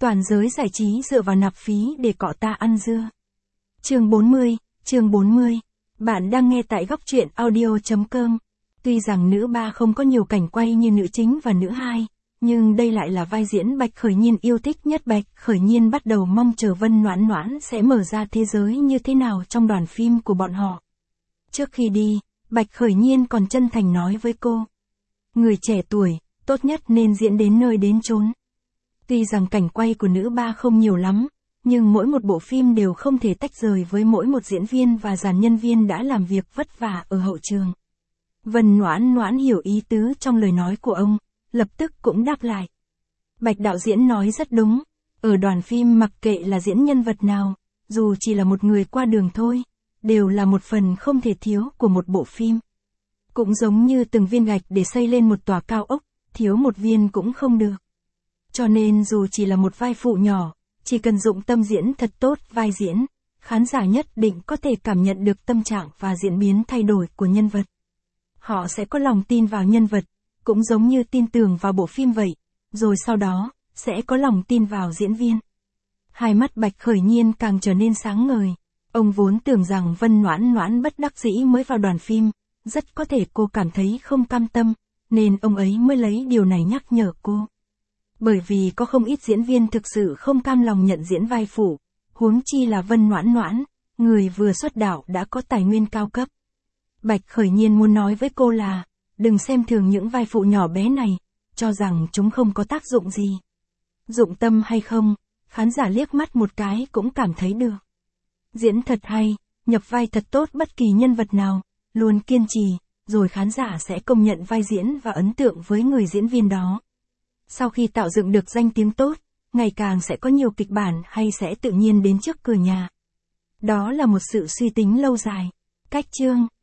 Toàn giới giải trí dựa vào nạp phí để cọ ta ăn dưa. Chương 40. Bạn đang nghe tại góc truyện audio.com. Tuy rằng nữ ba không có nhiều cảnh quay như nữ chính và nữ hai, nhưng đây lại là vai diễn Bạch Khởi Nhiên yêu thích nhất. Bạch Khởi Nhiên bắt đầu mong chờ Vân Noãn Noãn sẽ mở ra thế giới như thế nào trong đoàn phim của bọn họ. Trước khi đi, Bạch Khởi Nhiên còn chân thành nói với cô. Người trẻ tuổi, tốt nhất nên diễn đến nơi đến chốn. Tuy rằng cảnh quay của nữ ba không nhiều lắm, nhưng mỗi một bộ phim đều không thể tách rời với mỗi một diễn viên và dàn nhân viên đã làm việc vất vả ở hậu trường. Vân Noãn Noãn hiểu ý tứ trong lời nói của ông, lập tức cũng đáp lại. Bạch đạo diễn nói rất đúng, ở đoàn phim mặc kệ là diễn nhân vật nào, dù chỉ là một người qua đường thôi, đều là một phần không thể thiếu của một bộ phim. Cũng giống như từng viên gạch để xây lên một tòa cao ốc, thiếu một viên cũng không được. Cho nên dù chỉ là một vai phụ nhỏ, chỉ cần dụng tâm diễn thật tốt vai diễn, khán giả nhất định có thể cảm nhận được tâm trạng và diễn biến thay đổi của nhân vật. Họ sẽ có lòng tin vào nhân vật, cũng giống như tin tưởng vào bộ phim vậy, rồi sau đó, sẽ có lòng tin vào diễn viên. Hai mắt Bạch Khởi Nhiên càng trở nên sáng ngời. Ông vốn tưởng rằng Vân Noãn Noãn bất đắc dĩ mới vào đoàn phim, rất có thể cô cảm thấy không cam tâm, nên ông ấy mới lấy điều này nhắc nhở cô. Bởi vì có không ít diễn viên thực sự không cam lòng nhận diễn vai phụ, huống chi là Vân Noãn Noãn, người vừa xuất đạo đã có tài nguyên cao cấp. Bạch Khởi Nhiên muốn nói với cô là, đừng xem thường những vai phụ nhỏ bé này, cho rằng chúng không có tác dụng gì. Dụng tâm hay không, khán giả liếc mắt một cái cũng cảm thấy được. Diễn thật hay, nhập vai thật tốt bất kỳ nhân vật nào, luôn kiên trì, rồi khán giả sẽ công nhận vai diễn và ấn tượng với người diễn viên đó. Sau khi tạo dựng được danh tiếng tốt, ngày càng sẽ có nhiều kịch bản hay sẽ tự nhiên đến trước cửa nhà. Đó là một sự suy tính lâu dài. Cách chương